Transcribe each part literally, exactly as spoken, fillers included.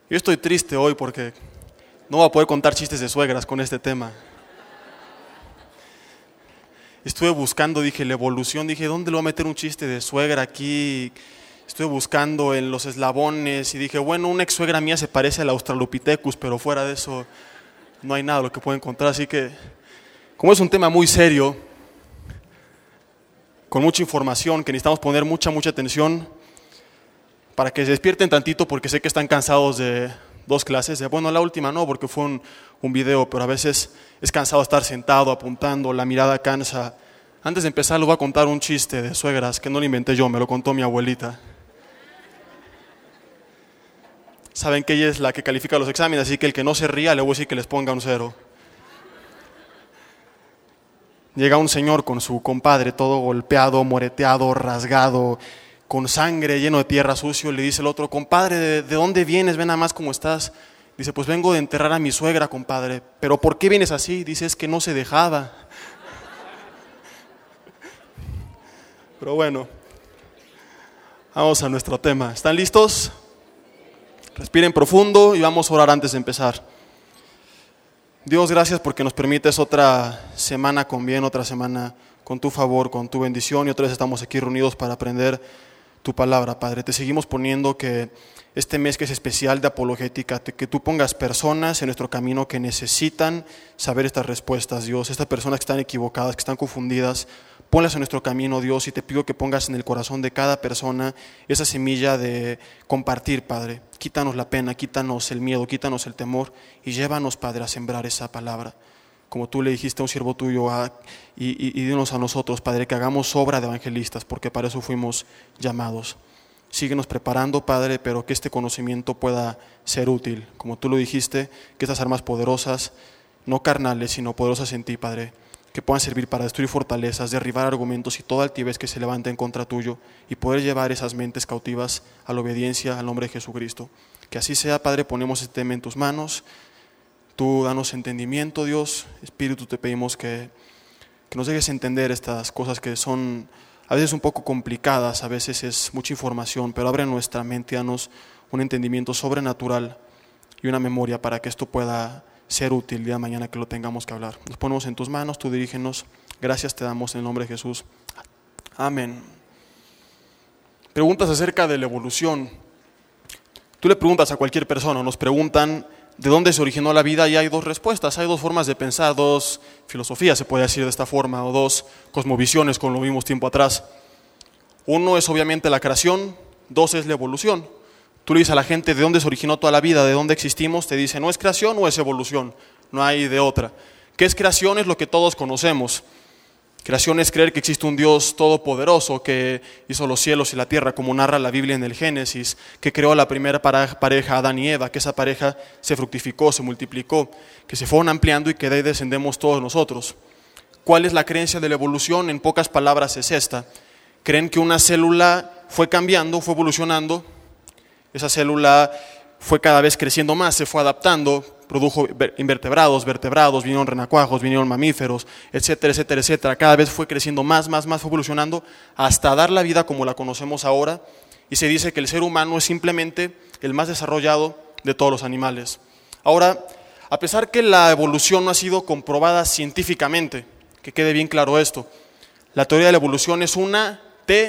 Yo estoy triste hoy porque no voy a poder contar chistes de suegras con este tema. Estuve buscando, dije, la evolución, dije, ¿dónde le voy a meter un chiste de suegra aquí? Estuve buscando en los eslabones y dije, bueno, una ex suegra mía se parece al Australopithecus, pero fuera de eso no hay nada lo que puedo encontrar. Así que, como es un tema muy serio, con mucha información, que necesitamos poner mucha, mucha atención para que se despierten tantito, porque sé que están cansados de dos clases. De, bueno, la última no, porque fue un, un video, pero a veces es cansado estar sentado, apuntando, la mirada cansa. Antes de empezar les voy a contar un chiste de suegras que no lo inventé yo, me lo contó mi abuelita. Saben que ella es la que califica los exámenes, así que el que no se ría le voy a decir que les ponga un cero. Llega un señor con su compadre, todo golpeado, moreteado, rasgado, con sangre, lleno de tierra, sucio. Le dice el otro, compadre, ¿de, de dónde vienes? Ven nada más cómo estás. Dice, pues vengo de enterrar a mi suegra, compadre. ¿Pero por qué vienes así? Dice, es que no se dejaba. Pero bueno, vamos a nuestro tema. ¿Están listos? Respiren profundo y vamos a orar antes de empezar. Dios, gracias porque nos permites otra semana con bien, otra semana con tu favor, con tu bendición, y otra vez estamos aquí reunidos para aprender tu palabra, Padre. Te seguimos poniendo que este mes que es especial de apologética, que tú pongas personas en nuestro camino que necesitan saber estas respuestas, Dios. Estas personas que están equivocadas, que están confundidas, ponlas en nuestro camino, Dios, y te pido que pongas en el corazón de cada persona esa semilla de compartir, Padre. Quítanos la pena, quítanos el miedo, quítanos el temor y llévanos, Padre, a sembrar esa palabra. Como tú le dijiste a un siervo tuyo, a, y, y, y dinos a nosotros, Padre, que hagamos obra de evangelistas, porque para eso fuimos llamados. Síguenos preparando, Padre, pero que este conocimiento pueda ser útil. Como tú lo dijiste, que estas armas poderosas, no carnales, sino poderosas en ti, Padre, que puedan servir para destruir fortalezas, derribar argumentos y toda altivez que se levante en contra tuyo, y poder llevar esas mentes cautivas a la obediencia al nombre de Jesucristo. Que así sea, Padre, ponemos este tema en tus manos. Tú danos entendimiento, Dios. Espíritu, te pedimos que, que nos dejes entender estas cosas que son a veces un poco complicadas, a veces es mucha información, pero abre nuestra mente, danos un entendimiento sobrenatural y una memoria para que esto pueda ser útil el día de mañana que lo tengamos que hablar. Nos ponemos en tus manos, tú dirígenos. Gracias te damos en el nombre de Jesús. Amén. Preguntas acerca de la evolución. Tú le preguntas a cualquier persona, nos preguntan de dónde se originó la vida, y hay dos respuestas, hay dos formas de pensar, dos filosofías, se puede decir de esta forma, o dos cosmovisiones, como lo vimos tiempo atrás. Uno es obviamente la creación, dos es la evolución. Tú le dices a la gente de dónde se originó toda la vida, de dónde existimos, te dice, ¿no es creación o es evolución? No hay de otra. ¿Qué es creación? Es lo que todos conocemos. Creación es creer que existe un Dios todopoderoso que hizo los cielos y la tierra, como narra la Biblia en el Génesis, que creó a la primera pareja, Adán y Eva, que esa pareja se fructificó, se multiplicó, que se fueron ampliando y que de ahí descendemos todos nosotros. ¿Cuál es la creencia de la evolución? En pocas palabras es esta. Creen que una célula fue cambiando, fue evolucionando, esa célula fue cada vez creciendo más, se fue adaptando, produjo invertebrados, vertebrados, vinieron renacuajos, vinieron mamíferos, etcétera, etcétera, etcétera. Cada vez fue creciendo más, más, más, fue evolucionando hasta dar la vida como la conocemos ahora. Y se dice que el ser humano es simplemente el más desarrollado de todos los animales. Ahora, a pesar que la evolución no ha sido comprobada científicamente, que quede bien claro esto, la teoría de la evolución es una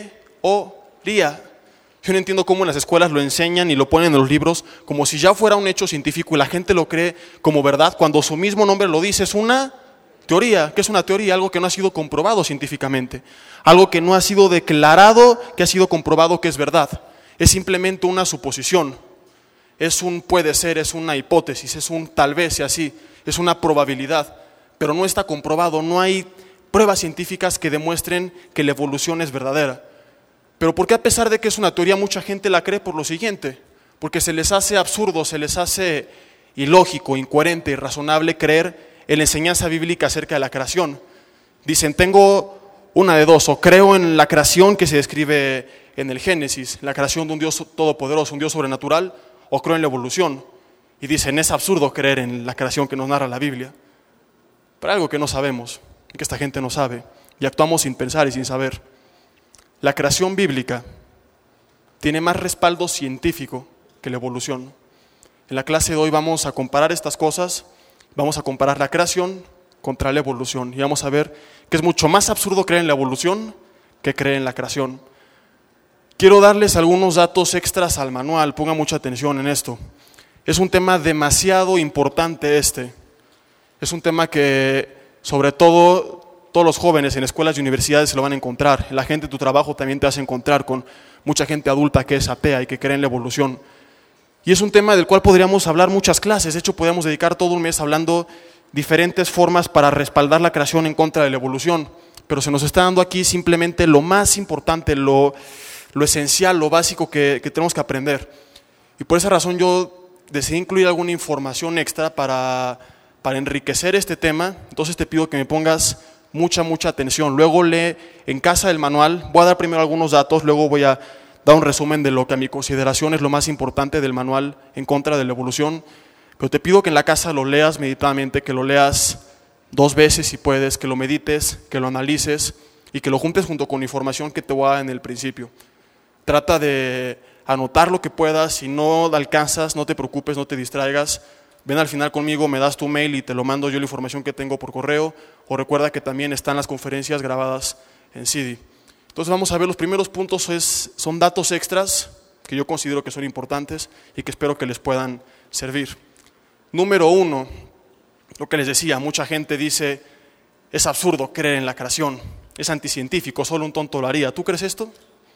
teoría. Yo no entiendo cómo en las escuelas lo enseñan y lo ponen en los libros como si ya fuera un hecho científico y la gente lo cree como verdad, cuando su mismo nombre lo dice. Es una teoría. ¿Qué es una teoría? Algo que no ha sido comprobado científicamente, algo que no ha sido declarado, que ha sido comprobado que es verdad. Es simplemente una suposición, es un puede ser, es una hipótesis, es un tal vez sea así, es una probabilidad, pero no está comprobado, no hay pruebas científicas que demuestren que la evolución es verdadera. Pero ¿por qué a pesar de que es una teoría mucha gente la cree? Por lo siguiente, porque se les hace absurdo, se les hace ilógico, incoherente, irrazonable creer en la enseñanza bíblica acerca de la creación. Dicen, tengo una de dos, o creo en la creación que se describe en el Génesis, la creación de un Dios todopoderoso, un Dios sobrenatural, o creo en la evolución. Y dicen, es absurdo creer en la creación que nos narra la Biblia. Pero algo que no sabemos, que esta gente no sabe, y actuamos sin pensar y sin saber. La creación bíblica tiene más respaldo científico que la evolución. En la clase de hoy vamos a comparar estas cosas, vamos a comparar la creación contra la evolución y vamos a ver que es mucho más absurdo creer en la evolución que creer en la creación. Quiero darles algunos datos extras al manual, pongan mucha atención en esto. Es un tema demasiado importante este. Es un tema que, sobre todo, todos los jóvenes en escuelas y universidades se lo van a encontrar. La gente de tu trabajo también te vas a encontrar con mucha gente adulta que es atea y que cree en la evolución. Y es un tema del cual podríamos hablar muchas clases. De hecho, podríamos dedicar todo un mes hablando diferentes formas para respaldar la creación en contra de la evolución. Pero se nos está dando aquí simplemente lo más importante, lo, lo esencial, lo básico que, que tenemos que aprender. Y por esa razón yo decidí incluir alguna información extra para, para enriquecer este tema. Entonces te pido que me pongas mucha, mucha atención. Luego lee en casa el manual. Voy a dar primero algunos datos, luego voy a dar un resumen de lo que a mi consideración es lo más importante del manual en contra de la evolución. Pero te pido que en la casa lo leas meditadamente, que lo leas dos veces si puedes, que lo medites, que lo analices y que lo juntes junto con la información que te voy a dar en el principio. Trata de anotar lo que puedas, si no alcanzas, no te preocupes, no te distraigas. Ven al final conmigo, me das tu mail y te lo mando yo la información que tengo por correo, o recuerda que también están las conferencias grabadas en C D. Entonces vamos a ver los primeros puntos, es, son datos extras que yo considero que son importantes y que espero que les puedan servir. Número uno, lo que les decía, mucha gente dice, es absurdo creer en la creación, es anticientífico, solo un tonto lo haría. ¿Tú crees esto?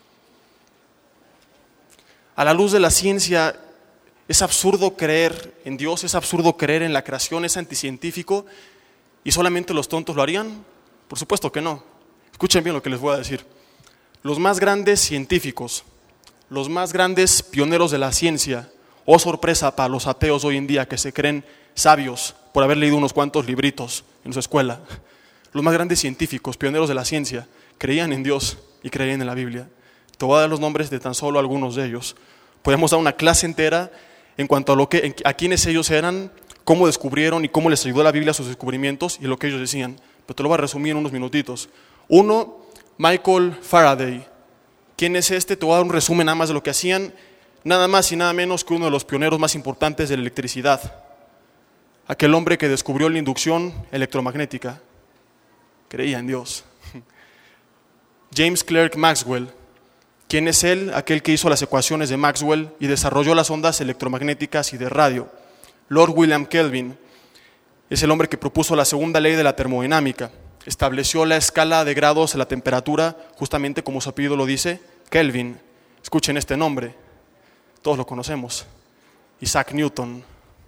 A la luz de la ciencia, es absurdo creer en Dios, es absurdo creer en la creación, es anticientífico y solamente los tontos lo harían. Por supuesto que no. Escuchen bien lo que les voy a decir. Los más grandes científicos, los más grandes pioneros de la ciencia, oh sorpresa para los ateos hoy en día que se creen sabios por haber leído unos cuantos libritos en su escuela. Los más grandes científicos, pioneros de la ciencia, creían en Dios y creían en la Biblia. Te voy a dar los nombres de tan solo algunos de ellos. Podemos dar una clase entera en cuanto a, lo que, a quiénes ellos eran, cómo descubrieron y cómo les ayudó la Biblia a sus descubrimientos y lo que ellos decían. Pero te lo voy a resumir en unos minutitos. Uno, Michael Faraday. ¿Quién es este? Te voy a dar un resumen nada más de lo que hacían. Nada más y nada menos que uno de los pioneros más importantes de la electricidad. Aquel hombre que descubrió la inducción electromagnética. Creía en Dios. James Clerk Maxwell. ¿Quién es él? Aquel que hizo las ecuaciones de Maxwell y desarrolló las ondas electromagnéticas y de radio. Lord William Kelvin es el hombre que propuso la segunda ley de la termodinámica. Estableció la escala de grados de la temperatura, justamente como su apellido lo dice, Kelvin. Escuchen este nombre, todos lo conocemos. Isaac Newton.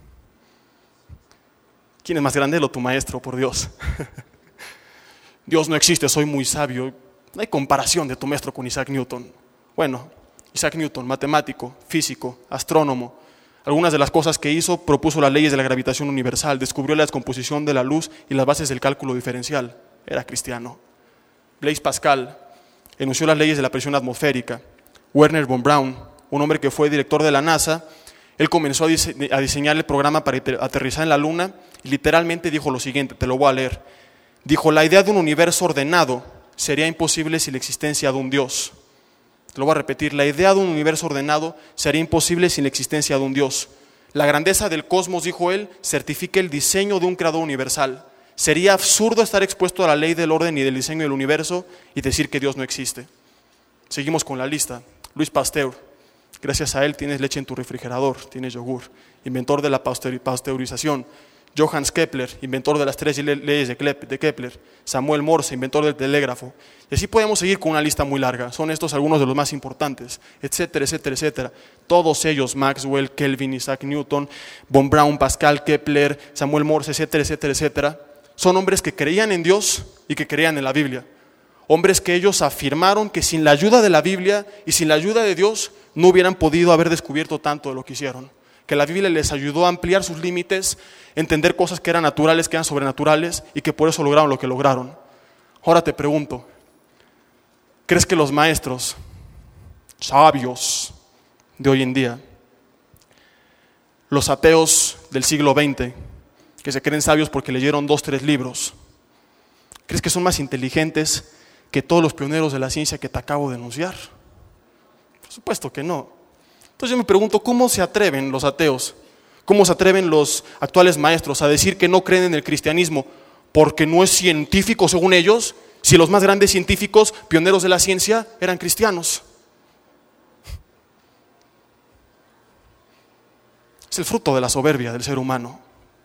¿Quién es más grande? Lo tu maestro, por Dios. Dios no existe, soy muy sabio. No hay comparación de tu maestro con Isaac Newton. Bueno, Isaac Newton, matemático, físico, astrónomo. Algunas de las cosas que hizo, propuso las leyes de la gravitación universal, descubrió la descomposición de la luz y las bases del cálculo diferencial. Era cristiano. Blaise Pascal enunció las leyes de la presión atmosférica. Werner von Braun, un hombre que fue director de la NASA, él comenzó a, dise- a diseñar el programa para aterrizar en la Luna y literalmente dijo lo siguiente, te lo voy a leer. Dijo, la idea de un universo ordenado sería imposible sin la existencia de un Dios. Te lo voy a repetir, la idea de un universo ordenado sería imposible sin la existencia de un Dios. La grandeza del cosmos, dijo él, certifica el diseño de un creador universal. Sería absurdo estar expuesto a la ley del orden y del diseño del universo y decir que Dios no existe. Seguimos con la lista. Louis Pasteur, gracias a él tienes leche en tu refrigerador, tienes yogur, inventor de la pasteurización. Johannes Kepler, inventor de las tres leyes de Kepler. Samuel Morse, inventor del telégrafo. Y así podemos seguir con una lista muy larga. Son estos algunos de los más importantes, etcétera, etcétera, etcétera. Todos ellos, Maxwell, Kelvin, Isaac Newton, von Braun, Pascal, Kepler, Samuel Morse, etcétera, etcétera, etcétera, son hombres que creían en Dios y que creían en la Biblia. Hombres que ellos afirmaron que sin la ayuda de la Biblia y sin la ayuda de Dios no hubieran podido haber descubierto tanto de lo que hicieron. Que la Biblia les ayudó a ampliar sus límites, entender cosas que eran naturales, que eran sobrenaturales y que por eso lograron lo que lograron. Ahora te pregunto, ¿crees que los maestros sabios de hoy en día, los ateos del siglo veinte, que se creen sabios porque leyeron dos, tres libros, crees que son más inteligentes que todos los pioneros de la ciencia que te acabo de enunciar? Por supuesto que no. Entonces yo me pregunto, ¿cómo se atreven los ateos? ¿Cómo se atreven los actuales maestros a decir que no creen en el cristianismo porque no es científico según ellos, si los más grandes científicos, pioneros de la ciencia, eran cristianos? Es el fruto de la soberbia del ser humano.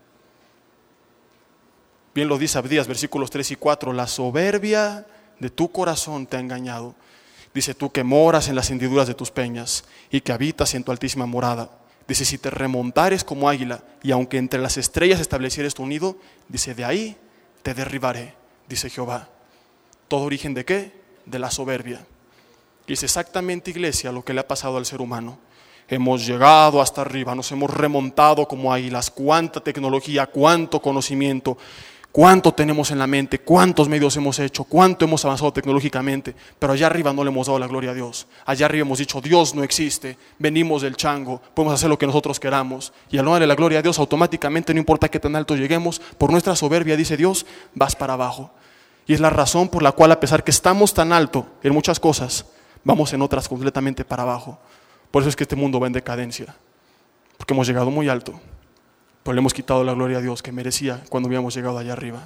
Bien lo dice Abdías, versículos tres y cuatro, la soberbia de tu corazón te ha engañado. Dice, tú que moras en las hendiduras de tus peñas y que habitas en tu altísima morada. Dice, si te remontares como águila y aunque entre las estrellas establecieres tu nido, dice, de ahí te derribaré, dice Jehová. ¿Todo origen de qué? De la soberbia. Y es exactamente, iglesia, lo que le ha pasado al ser humano. Hemos llegado hasta arriba, nos hemos remontado como águilas. Cuánta tecnología, cuánto conocimiento, cuánto tenemos en la mente, cuántos medios hemos hecho, cuánto hemos avanzado tecnológicamente, pero allá arriba no le hemos dado la gloria a Dios. Allá arriba hemos dicho, Dios no existe, venimos del chango, podemos hacer lo que nosotros queramos. Y al no darle la gloria a Dios, automáticamente, no importa qué tan alto lleguemos, por nuestra soberbia, dice Dios, vas para abajo. Y es la razón por la cual, a pesar que estamos tan alto en muchas cosas, vamos en otras completamente para abajo. Por eso es que este mundo va en decadencia, porque hemos llegado muy alto, pero le hemos quitado la gloria a Dios que merecía cuando habíamos llegado allá arriba.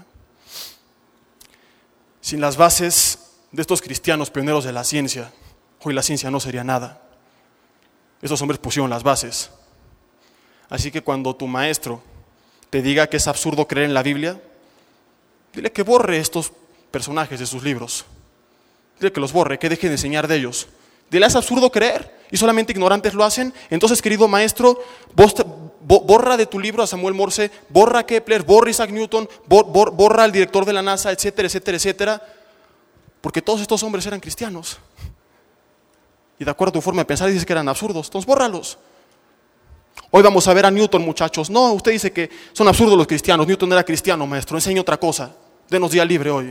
Sin las bases de estos cristianos pioneros de la ciencia, hoy la ciencia no sería nada. Estos hombres pusieron las bases. Así que cuando tu maestro te diga que es absurdo creer en la Biblia, dile que borre estos personajes de sus libros. Dile que los borre, que deje de enseñar de ellos. Dile, es absurdo creer y solamente ignorantes lo hacen. Entonces, querido maestro, vos te, bo, borra de tu libro a Samuel Morse, borra a Kepler, borra a Isaac Newton, bor, bor, borra al director de la NASA, etcétera, etcétera, etcétera. Porque todos estos hombres eran cristianos. Y de acuerdo a tu forma de pensar, dices que eran absurdos. Entonces, bórralos. Hoy vamos a ver a Newton, muchachos. No, usted dice que son absurdos los cristianos. Newton era cristiano, maestro. Enseña otra cosa. Denos día libre hoy.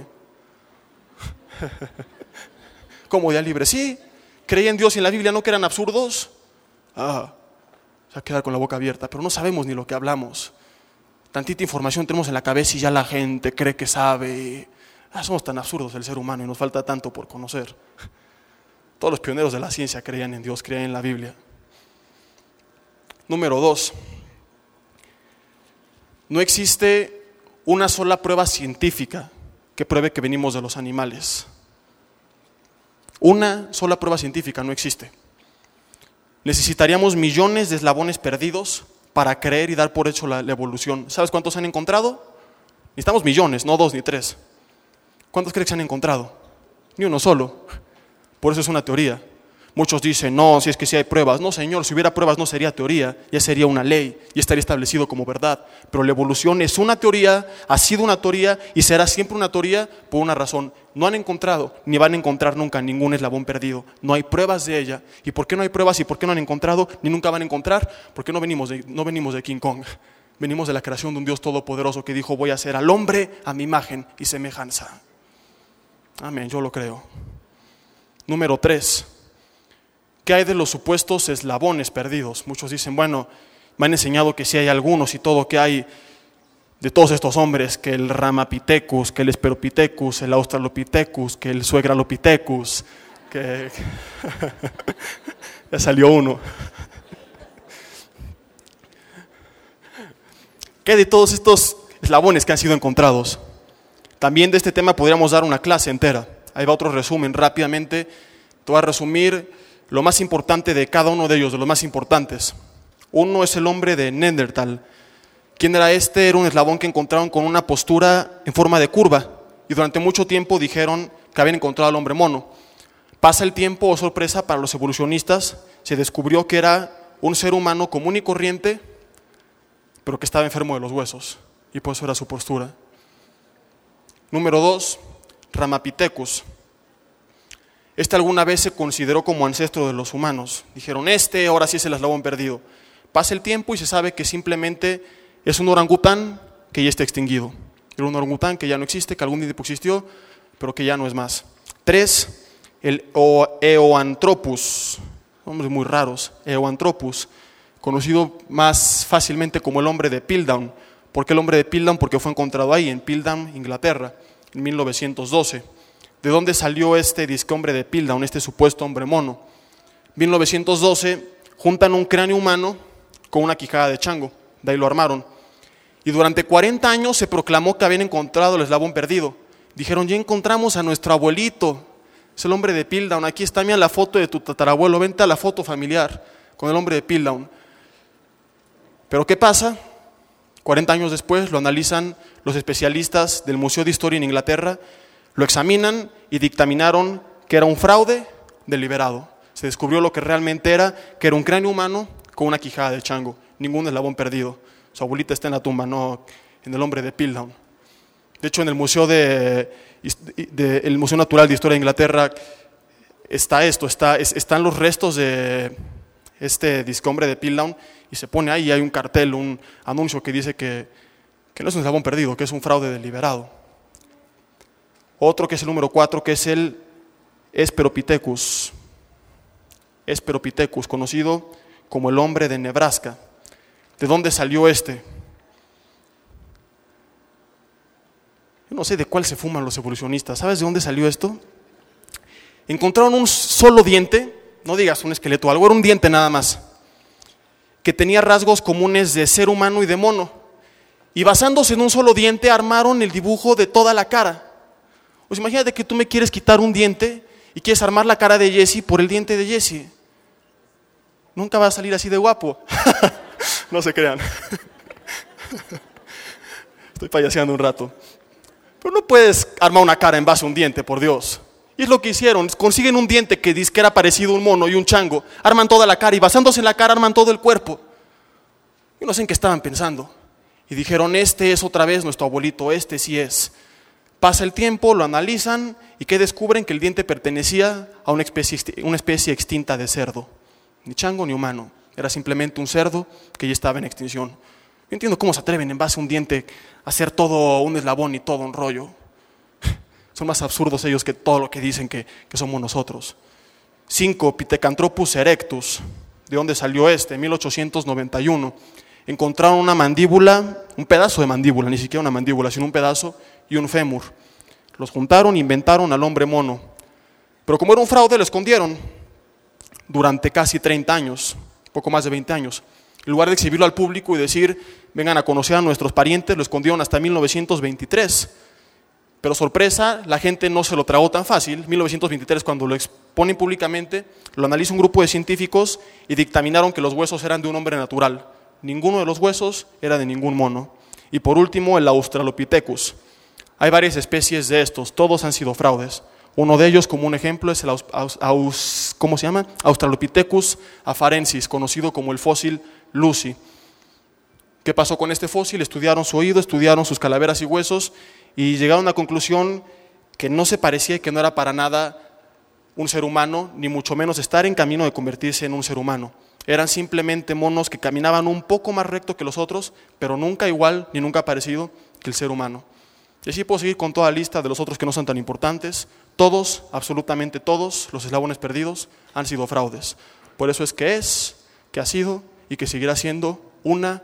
¿Cómo día libre? Sí. ¿Creía en Dios y en la Biblia no que eran absurdos? Ah, o sea, quedar con la boca abierta, pero no sabemos ni lo que hablamos. Tantita información tenemos en la cabeza y ya la gente cree que sabe. Ah, somos tan absurdos el ser humano y nos falta tanto por conocer. Todos los pioneros de la ciencia creían en Dios, creían en la Biblia. Número dos, no existe una sola prueba científica que pruebe que venimos de los animales. Una sola prueba científica no existe. Necesitaríamos millones de eslabones perdidos para creer y dar por hecho la, la evolución. ¿Sabes cuántos han encontrado? Necesitamos millones, no dos ni tres. ¿Cuántos crees que se han encontrado? Ni uno solo. Por eso es una teoría. Muchos dicen, no, si es que sí hay pruebas. No, señor, si hubiera pruebas no sería teoría, ya sería una ley y estaría establecido como verdad. Pero la evolución es una teoría, ha sido una teoría y será siempre una teoría por una razón. No han encontrado, ni van a encontrar nunca ningún eslabón perdido. No hay pruebas de ella. ¿Y por qué no hay pruebas y por qué no han encontrado, ni nunca van a encontrar? Porque no venimos de, no venimos de King Kong. Venimos de la creación de un Dios todopoderoso que dijo, voy a hacer al hombre a mi imagen y semejanza. Amén, yo lo creo. Número tres. ¿Qué hay de los supuestos eslabones perdidos? Muchos dicen, bueno, me han enseñado que sí hay algunos y todo, que hay de todos estos hombres, que el Ramapithecus, que el Esperopithecus, el Australopithecus, que el Suegralopithecus, que... ya salió uno. ¿Qué hay de todos estos eslabones que han sido encontrados? También de este tema podríamos dar una clase entera. Ahí va otro resumen rápidamente. Te voy a resumir lo más importante de cada uno de ellos, de los más importantes. Uno es el hombre de Neandertal. ¿Quién era este? Era un eslabón que encontraron con una postura en forma de curva. Y durante mucho tiempo dijeron que habían encontrado al hombre mono. Pasa el tiempo, oh sorpresa para los evolucionistas, se descubrió que era un ser humano común y corriente, pero que estaba enfermo de los huesos. Y por eso era su postura. Número dos, Ramapithecus. Este alguna vez se consideró como ancestro de los humanos. Dijeron, este ahora sí es el eslabón perdido. Pasa el tiempo y se sabe que simplemente es un orangután que ya está extinguido. Era un orangután que ya no existe, que algún tiempo existió, pero que ya no es más. Tres, el Eoanthropus. Nombres muy raros. Eoanthropus, conocido más fácilmente como el hombre de Piltdown. ¿Por qué el hombre de Piltdown? Porque fue encontrado ahí, en Piltdown, Inglaterra, en mil novecientos doce. ¿De dónde salió este disque hombre de Piltdown, este supuesto hombre mono? mil novecientos doce, juntan un cráneo humano con una quijada de chango. de ahí lo armaron. Y durante cuarenta años se proclamó que habían encontrado el eslabón perdido. Dijeron, ya encontramos a nuestro abuelito, es el hombre de Piltdown, aquí está, mira la foto de tu tatarabuelo, vente a la foto familiar con el hombre de Piltdown. Pero ¿qué pasa? cuarenta años después lo analizan los especialistas del Museo de Historia en Inglaterra, lo examinan y dictaminaron que era un fraude deliberado. Se descubrió lo que realmente era, que era un cráneo humano con una quijada de chango, ningún eslabón perdido. Su abuelita está en la tumba, no en el hombre de Piltdown. De hecho, en el Museo, de, de, el Museo Natural de Historia de Inglaterra está esto, está, es, están los restos de este disque hombre de Piltdown y se pone ahí, hay un cartel, un anuncio que dice que, que no es un eslabón perdido, que es un fraude deliberado. Otro que es el número cuatro, que es el Hesperopithecus. Hesperopithecus, conocido como el hombre de Nebraska. ¿De dónde salió este? Yo no sé de cuál se fuman los evolucionistas. ¿Sabes de dónde salió esto? Encontraron un solo diente, no digas un esqueleto o algo, era un diente nada más, que tenía rasgos comunes de ser humano y de mono. Y basándose en un solo diente, armaron el dibujo de toda la cara. Pues imagínate que tú me quieres quitar un diente y quieres armar la cara de Jesse por el diente de Jesse. Nunca va a salir así de guapo. No se crean. Estoy payaseando un rato. Pero no puedes armar una cara en base a un diente, por Dios. Y es lo que hicieron. Consiguen un diente que dice que era parecido a un mono y un chango. Arman toda la cara y basándose en la cara arman todo el cuerpo. Yo no sé en qué estaban pensando. Y dijeron, este es otra vez nuestro abuelito, este sí es. Pasa el tiempo, lo analizan y que descubren que el diente pertenecía a una especie, una especie extinta de cerdo. Ni chango ni humano. Era simplemente un cerdo que ya estaba en extinción. Yo entiendo cómo se atreven en base a un diente a hacer todo un eslabón y todo un rollo. Son más absurdos ellos que todo lo que dicen que, que somos nosotros. Cinco, Pithecanthropus erectus. ¿De dónde salió este? En mil ochocientos noventa y uno. Encontraron una mandíbula, un pedazo de mandíbula, ni siquiera una mandíbula, sino un pedazo y un fémur. Los juntaron e inventaron al hombre mono. Pero como era un fraude, lo escondieron durante casi treinta años, poco más de veinte años. En lugar de exhibirlo al público y decir, vengan a conocer a nuestros parientes, lo escondieron hasta mil novecientos veintitrés. Pero sorpresa, la gente no se lo tragó tan fácil. mil novecientos veintitrés, cuando lo exponen públicamente, lo analiza un grupo de científicos y dictaminaron que los huesos eran de un hombre natural. Ninguno de los huesos era de ningún mono. Y por último, el Australopithecus. Hay varias especies de estos, todos han sido fraudes. Uno de ellos, como un ejemplo, es el aus, aus, aus, ¿cómo se llama? Australopithecus afarensis, conocido como el fósil Lucy. ¿Qué pasó con este fósil? Estudiaron su oído, estudiaron sus calaveras y huesos y llegaron a una conclusión que no se parecía y que no era para nada un ser humano, ni mucho menos estar en camino de convertirse en un ser humano. Eran simplemente monos que caminaban un poco más recto que los otros, pero nunca igual ni nunca parecido que el ser humano. Y así puedo seguir con toda la lista de los otros que no son tan importantes. Todos, absolutamente todos, los eslabones perdidos han sido fraudes. Por eso es que es, que ha sido y que seguirá siendo una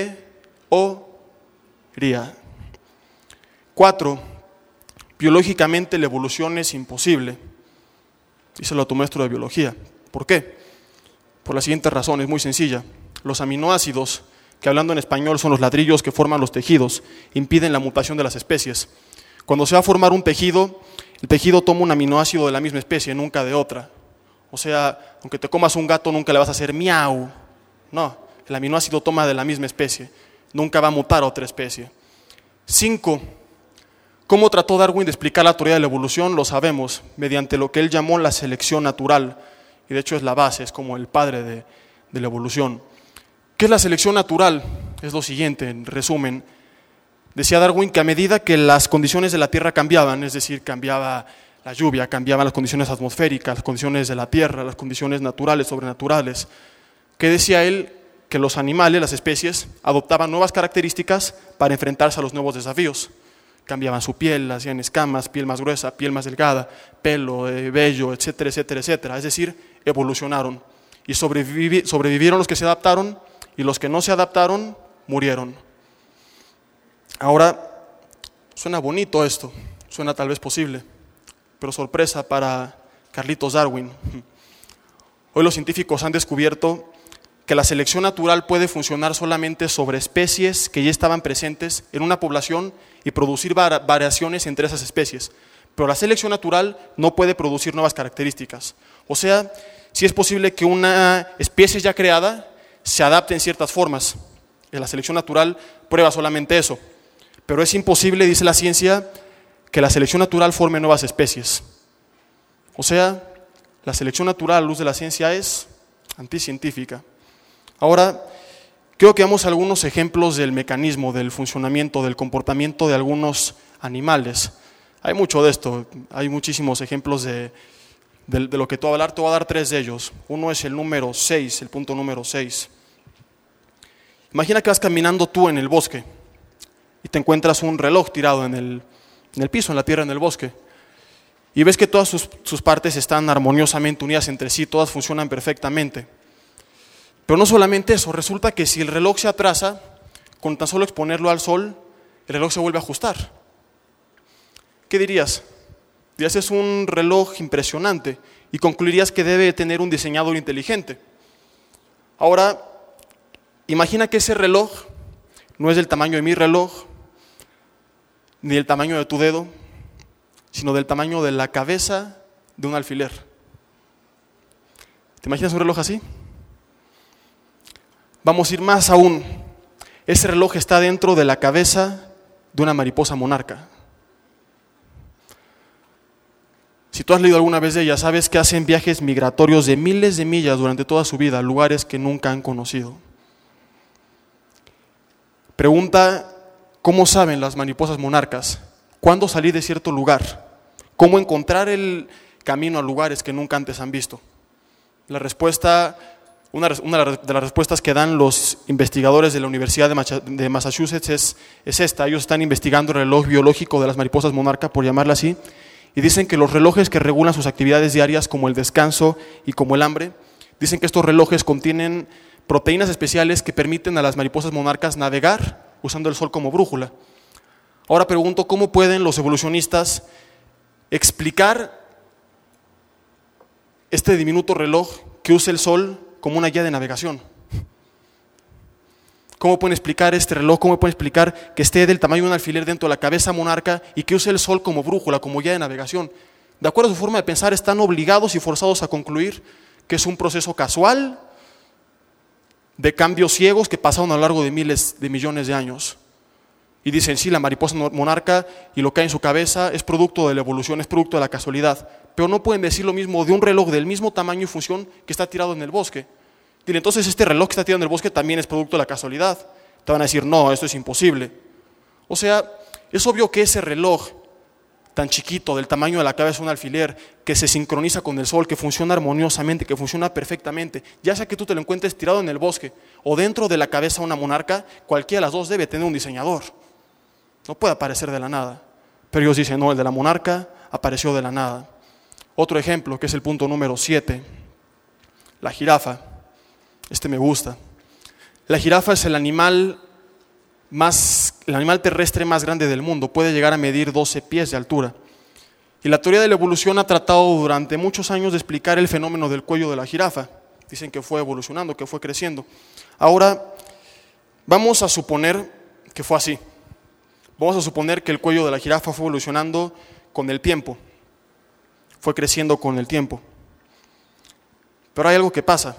teoría. Cuatro, biológicamente la evolución es imposible. Díselo a tu maestro de biología. ¿Por qué? Por la siguiente razón, es muy sencilla. Los aminoácidos, que hablando en español son los ladrillos que forman los tejidos, impiden la mutación de las especies. Cuando se va a formar un tejido, el tejido toma un aminoácido de la misma especie, nunca de otra. O sea, aunque te comas un gato, nunca le vas a hacer miau. No, el aminoácido toma de la misma especie, nunca va a mutar a otra especie. Cinco, ¿cómo trató Darwin de explicar la teoría de la evolución? Lo sabemos, mediante lo que él llamó la selección natural. Y de hecho es la base, es como el padre de, de la evolución. ¿Qué es la selección natural? Es lo siguiente, en resumen. Decía Darwin que a medida que las condiciones de la Tierra cambiaban, es decir, cambiaba la lluvia, cambiaban las condiciones atmosféricas, las condiciones de la Tierra, las condiciones naturales, sobrenaturales, que decía él que los animales, las especies, adoptaban nuevas características para enfrentarse a los nuevos desafíos. Cambiaban su piel, hacían escamas, piel más gruesa, piel más delgada, pelo, eh, vello, etcétera, etcétera, etcétera. Es decir, evolucionaron. Y sobrevivi- sobrevivieron los que se adaptaron y los que no se adaptaron murieron. Ahora, suena bonito esto, suena tal vez posible, pero sorpresa para Carlitos Darwin. Hoy los científicos han descubierto que la selección natural puede funcionar solamente sobre especies que ya estaban presentes en una población y producir variaciones entre esas especies. Pero la selección natural no puede producir nuevas características. O sea, sí es posible que una especie ya creada se adapte en ciertas formas. La selección natural prueba solamente eso. Pero es imposible, dice la ciencia, que la selección natural forme nuevas especies. O sea, la selección natural a la luz de la ciencia es anticientífica. Ahora, quiero que veamos algunos ejemplos del mecanismo, del funcionamiento, del comportamiento de algunos animales. Hay mucho de esto, hay muchísimos ejemplos de, de, de lo que te voy a hablar. Te voy a dar tres de ellos. Uno es el número seis, el punto número seis. Imagina que vas caminando tú en el bosque y te encuentras un reloj tirado en el, en el piso, en la tierra, en el bosque. Y ves que todas sus, sus partes están armoniosamente unidas entre sí, todas funcionan perfectamente. Pero no solamente eso, resulta que si el reloj se atrasa, con tan solo exponerlo al sol, el reloj se vuelve a ajustar. ¿Qué dirías? Dirías, es un reloj impresionante y concluirías que debe tener un diseñador inteligente. Ahora, imagina que ese reloj no es del tamaño de mi reloj, ni del tamaño de tu dedo, sino del tamaño de la cabeza de un alfiler. ¿Te imaginas un reloj así? Vamos a ir más aún. Ese reloj está dentro de la cabeza de una mariposa monarca. Si tú has leído alguna vez de ella, sabes que hacen viajes migratorios de miles de millas durante toda su vida a lugares que nunca han conocido. Pregunta, ¿cómo saben las mariposas monarcas cuándo salir de cierto lugar? ¿Cómo encontrar el camino a lugares que nunca antes han visto? La respuesta... Una, una de las respuestas que dan los investigadores de la Universidad de Massachusetts es, es esta. Ellos están investigando el reloj biológico de las mariposas monarca, por llamarla así, y dicen que los relojes que regulan sus actividades diarias, como el descanso y como el hambre, dicen que estos relojes contienen proteínas especiales que permiten a las mariposas monarcas navegar usando el sol como brújula. Ahora pregunto, ¿cómo pueden los evolucionistas explicar este diminuto reloj que usa el sol como una guía de navegación? ¿Cómo pueden explicar este reloj? ¿Cómo pueden explicar que esté del tamaño de un alfiler dentro de la cabeza monarca y que use el sol como brújula, como guía de navegación? De acuerdo a su forma de pensar, están obligados y forzados a concluir que es un proceso casual de cambios ciegos que pasaron a lo largo de miles de millones de años. Y dicen, sí, la mariposa monarca y lo que hay en su cabeza es producto de la evolución, es producto de la casualidad. Pero no pueden decir lo mismo de un reloj del mismo tamaño y función que está tirado en el bosque. Dile, entonces este reloj que está tirado en el bosque también es producto de la casualidad. Te van a decir, no, esto es imposible. O sea, es obvio que ese reloj tan chiquito, del tamaño de la cabeza de un alfiler, que se sincroniza con el sol, que funciona armoniosamente, que funciona perfectamente, ya sea que tú te lo encuentres tirado en el bosque o dentro de la cabeza de una monarca, cualquiera de las dos debe tener un diseñador. No puede aparecer de la nada. Pero ellos dicen, no, el de la monarca apareció de la nada. Otro ejemplo, que es el punto número siete, la jirafa. Este me gusta. La jirafa es el animal más, el animal terrestre más grande del mundo. Puede llegar a medir doce pies de altura. Y la teoría de la evolución ha tratado durante muchos años de explicar el fenómeno del cuello de la jirafa. Dicen que fue evolucionando, que fue creciendo. Ahora, vamos a suponer que fue así. Vamos a suponer que el cuello de la jirafa fue evolucionando con el tiempo. Fue creciendo con el tiempo. Pero hay algo que pasa.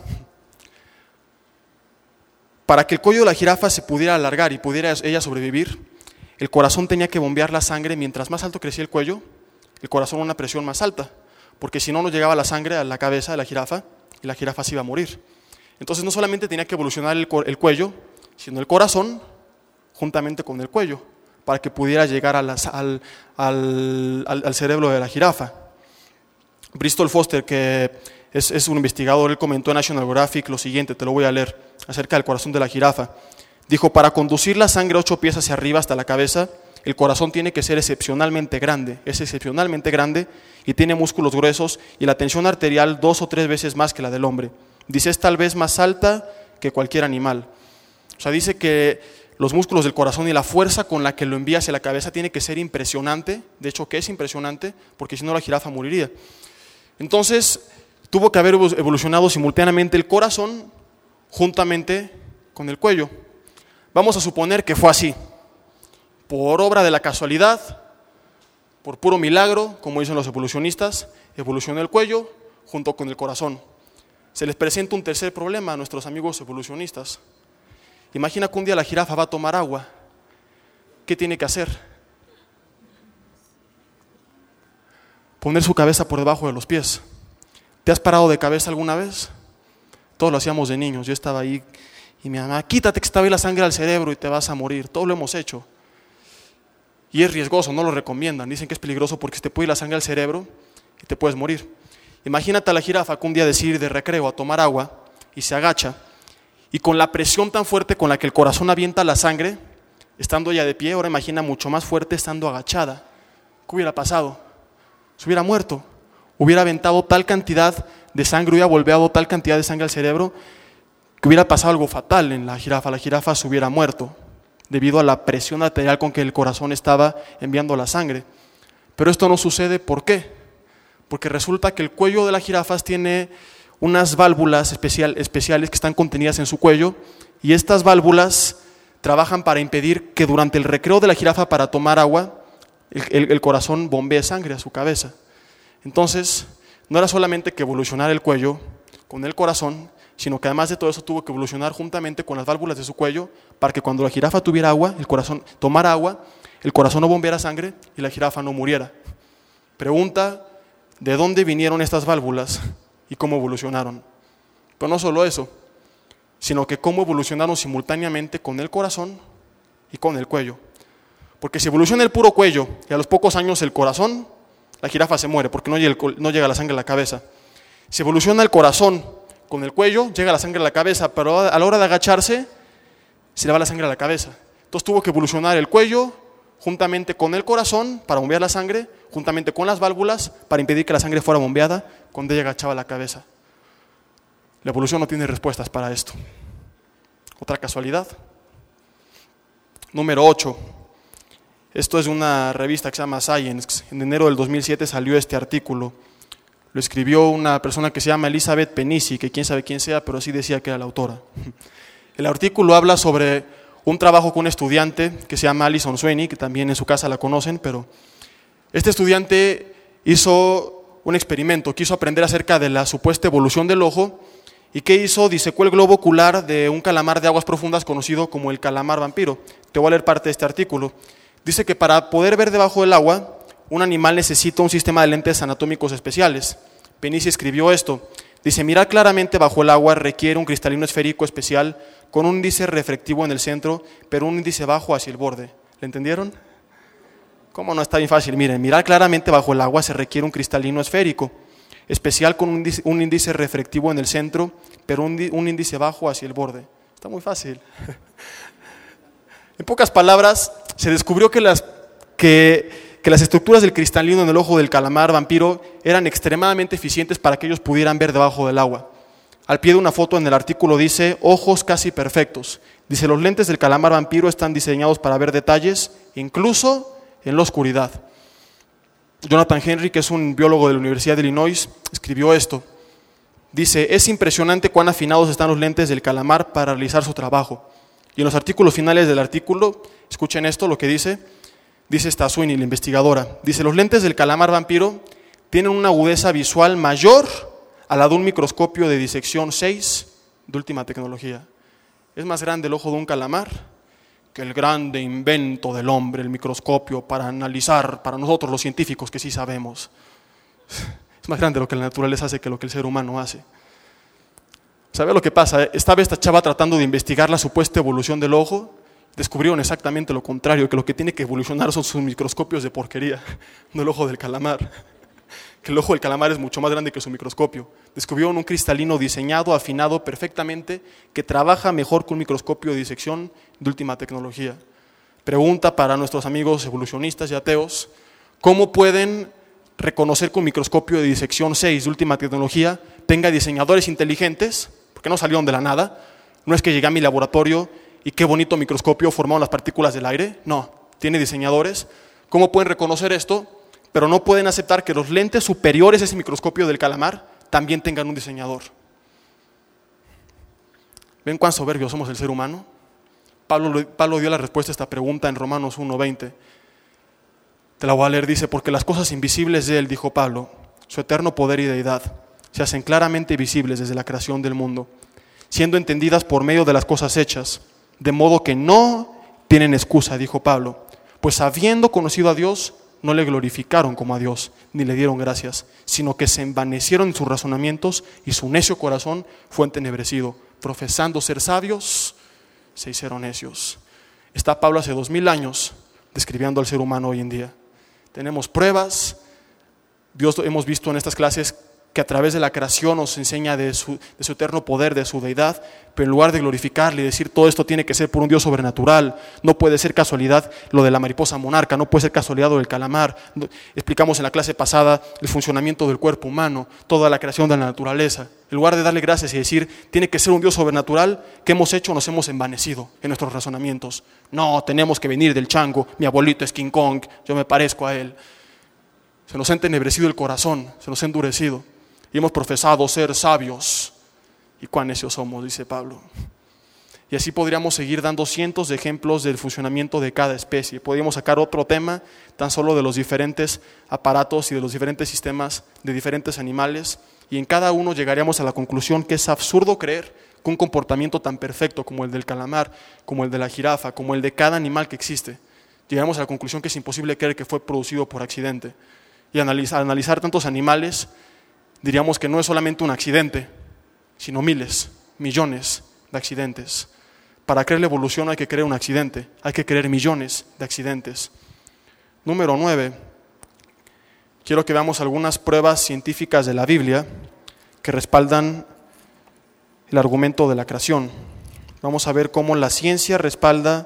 Para que el cuello de la jirafa se pudiera alargar y pudiera ella sobrevivir, el corazón tenía que bombear la sangre. Mientras más alto crecía el cuello, el corazón a una presión más alta, porque si no, no llegaba la sangre a la cabeza de la jirafa y la jirafa se iba a morir. Entonces no solamente tenía que evolucionar el, el cuello, sino el corazón juntamente con el cuello, para que pudiera llegar a las, al, al, al, al cerebro de la jirafa. Bristol Foster, que es, es un investigador, él comentó en National Geographic lo siguiente, te lo voy a leer, acerca del corazón de la jirafa. Dijo, para conducir la sangre ocho pies hacia arriba hasta la cabeza, el corazón tiene que ser excepcionalmente grande, es excepcionalmente grande y tiene músculos gruesos y la tensión arterial dos o tres veces más que la del hombre. Dice, es tal vez más alta que cualquier animal. O sea, dice que los músculos del corazón y la fuerza con la que lo envía hacia la cabeza tiene que ser impresionante, de hecho que es impresionante, porque si no la jirafa moriría. Entonces, tuvo que haber evolucionado simultáneamente el corazón juntamente con el cuello. Vamos a suponer que fue así, por obra de la casualidad, por puro milagro, como dicen los evolucionistas, evolucionó el cuello junto con el corazón. Se les presenta un tercer problema a nuestros amigos evolucionistas. Imagina que un día la jirafa va a tomar agua. ¿Qué tiene que hacer? Poner su cabeza por debajo de los pies. ¿Te has parado de cabeza alguna vez? Todos lo hacíamos de niños. Yo estaba ahí y mi mamá, quítate que está ahí la sangre al cerebro y te vas a morir. Todos lo hemos hecho. Y es riesgoso, no lo recomiendan. Dicen que es peligroso porque te puede ir la sangre al cerebro y te puedes morir. Imagínate a la jirafa que un día decide ir de recreo a tomar agua y se agacha y con la presión tan fuerte con la que el corazón avienta la sangre, estando ella de pie, ahora imagina mucho más fuerte estando agachada. ¿Qué hubiera pasado? Se hubiera muerto. Hubiera aventado tal cantidad de sangre, hubiera volteado tal cantidad de sangre al cerebro que hubiera pasado algo fatal en la jirafa. La jirafa se hubiera muerto debido a la presión arterial con que el corazón estaba enviando la sangre. Pero esto no sucede, ¿por qué? Porque resulta que el cuello de las jirafas tiene unas válvulas especial, especiales que están contenidas en su cuello, y estas válvulas trabajan para impedir que durante el recreo de la jirafa para tomar agua, el, el, el corazón bombee sangre a su cabeza. Entonces, no era solamente que evolucionara el cuello con el corazón, sino que además de todo eso tuvo que evolucionar juntamente con las válvulas de su cuello para que cuando la jirafa tuviera agua, el corazón tomara agua, el corazón no bombeara sangre y la jirafa no muriera. Pregunta, ¿de dónde vinieron estas válvulas y cómo evolucionaron? Pero no solo eso, sino que cómo evolucionaron simultáneamente con el corazón y con el cuello. Porque si evoluciona el puro cuello y a los pocos años el corazón, la jirafa se muere porque no llega, no llega la sangre a la cabeza. Si evoluciona el corazón con el cuello, llega la sangre a la cabeza, pero a la hora de agacharse, se le va la sangre a la cabeza. Entonces tuvo que evolucionar el cuello juntamente con el corazón para bombear la sangre, juntamente con las válvulas para impedir que la sangre fuera bombeada cuando ella agachaba la cabeza. La evolución no tiene respuestas para esto. Otra casualidad. Número ocho. Esto es de una revista que se llama Science. En enero del dos mil siete salió este artículo. Lo escribió una persona que se llama Elizabeth Penici, que quién sabe quién sea, pero así decía que era la autora. El artículo habla sobre un trabajo con un estudiante que se llama Alison Sweeney, que también en su casa la conocen, pero este estudiante hizo un experimento, quiso aprender acerca de la supuesta evolución del ojo. ¿Y qué hizo? Disecó el globo ocular de un calamar de aguas profundas conocido como el calamar vampiro. Te voy a leer parte de este artículo. Dice que para poder ver debajo del agua, un animal necesita un sistema de lentes anatómicos especiales. Penici escribió esto. Dice, mirar claramente bajo el agua requiere un cristalino esférico especial con un índice refractivo en el centro, pero un índice bajo hacia el borde. ¿Le entendieron? ¿Cómo no está bien fácil? Miren, mirar claramente bajo el agua se requiere un cristalino esférico especial con un índice, un índice refractivo en el centro, pero un, un índice bajo hacia el borde. Está muy fácil. En pocas palabras, se descubrió que las, que, que las estructuras del cristalino en el ojo del calamar vampiro eran extremadamente eficientes para que ellos pudieran ver debajo del agua. Al pie de una foto en el artículo dice, ojos casi perfectos. Dice, los lentes del calamar vampiro están diseñados para ver detalles, incluso en la oscuridad. Jonathan Henry, que es un biólogo de la Universidad de Illinois, escribió esto. Dice, es impresionante cuán afinados están los lentes del calamar para realizar su trabajo. Y en los artículos finales del artículo, escuchen esto, lo que dice, dice esta Sweeney, la investigadora. Dice, los lentes del calamar vampiro tienen una agudeza visual mayor a la de un microscopio de disección seis de última tecnología. Es más grande el ojo de un calamar que el grande invento del hombre, el microscopio, para analizar, para nosotros los científicos que sí sabemos. Es más grande lo que la naturaleza hace que lo que el ser humano hace. ¿Sabe lo que pasa? Estaba esta chava tratando de investigar la supuesta evolución del ojo, descubrieron exactamente lo contrario, que lo que tiene que evolucionar son sus microscopios de porquería, no el ojo del calamar. Que el ojo del calamar es mucho más grande que su microscopio. Descubrieron un cristalino diseñado, afinado perfectamente, que trabaja mejor que un microscopio de disección de última tecnología. Pregunta para nuestros amigos evolucionistas y ateos, ¿cómo pueden reconocer que un microscopio de disección seis de última tecnología tenga diseñadores inteligentes? Porque no salieron de la nada. No es que llegué a mi laboratorio y qué bonito microscopio formaron las partículas del aire. No, tiene diseñadores. ¿Cómo pueden reconocer esto? Pero no pueden aceptar que los lentes superiores a ese microscopio del calamar también tengan un diseñador. ¿Ven cuán soberbios somos el ser humano? Pablo, Pablo dio la respuesta a esta pregunta en Romanos uno veinte. Te la voy a leer, dice: porque las cosas invisibles de Él, dijo Pablo, su eterno poder y deidad, se hacen claramente visibles desde la creación del mundo, siendo entendidas por medio de las cosas hechas, de modo que no tienen excusa, dijo Pablo, pues habiendo conocido a Dios, no le glorificaron como a Dios, ni le dieron gracias, sino que se envanecieron en sus razonamientos y su necio corazón fue entenebrecido. Profesando ser sabios, se hicieron necios. Está Pablo hace dos mil años describiendo al ser humano hoy en día. Tenemos pruebas. Dios, hemos visto en estas clases que a través de la creación nos enseña de su, de su eterno poder, de su deidad, pero en lugar de glorificarle y decir todo esto tiene que ser por un Dios sobrenatural, no puede ser casualidad lo de la mariposa monarca, no puede ser casualidad lo del calamar. Explicamos en la clase pasada el funcionamiento del cuerpo humano, toda la creación de la naturaleza. En lugar de darle gracias y decir tiene que ser un Dios sobrenatural, ¿qué hemos hecho? Nos hemos envanecido en nuestros razonamientos. No, tenemos que venir del chango, mi abuelito es King Kong, yo me parezco a él. Se nos ha entenebrecido el corazón, se nos ha endurecido. Y hemos profesado ser sabios. Y cuán necios somos, dice Pablo. Y así podríamos seguir dando cientos de ejemplos del funcionamiento de cada especie. Podríamos sacar otro tema tan solo de los diferentes aparatos y de los diferentes sistemas de diferentes animales. Y en cada uno llegaríamos a la conclusión que es absurdo creer que un comportamiento tan perfecto como el del calamar, como el de la jirafa, como el de cada animal que existe, llegamos a la conclusión que es imposible creer que fue producido por accidente. Y al analizar, analizar tantos animales, diríamos que no es solamente un accidente, sino miles, millones de accidentes. Para creer la evolución hay que creer un accidente, hay que creer millones de accidentes. Número nueve, quiero que veamos algunas pruebas científicas de la Biblia que respaldan el argumento de la creación. Vamos a ver cómo la ciencia respalda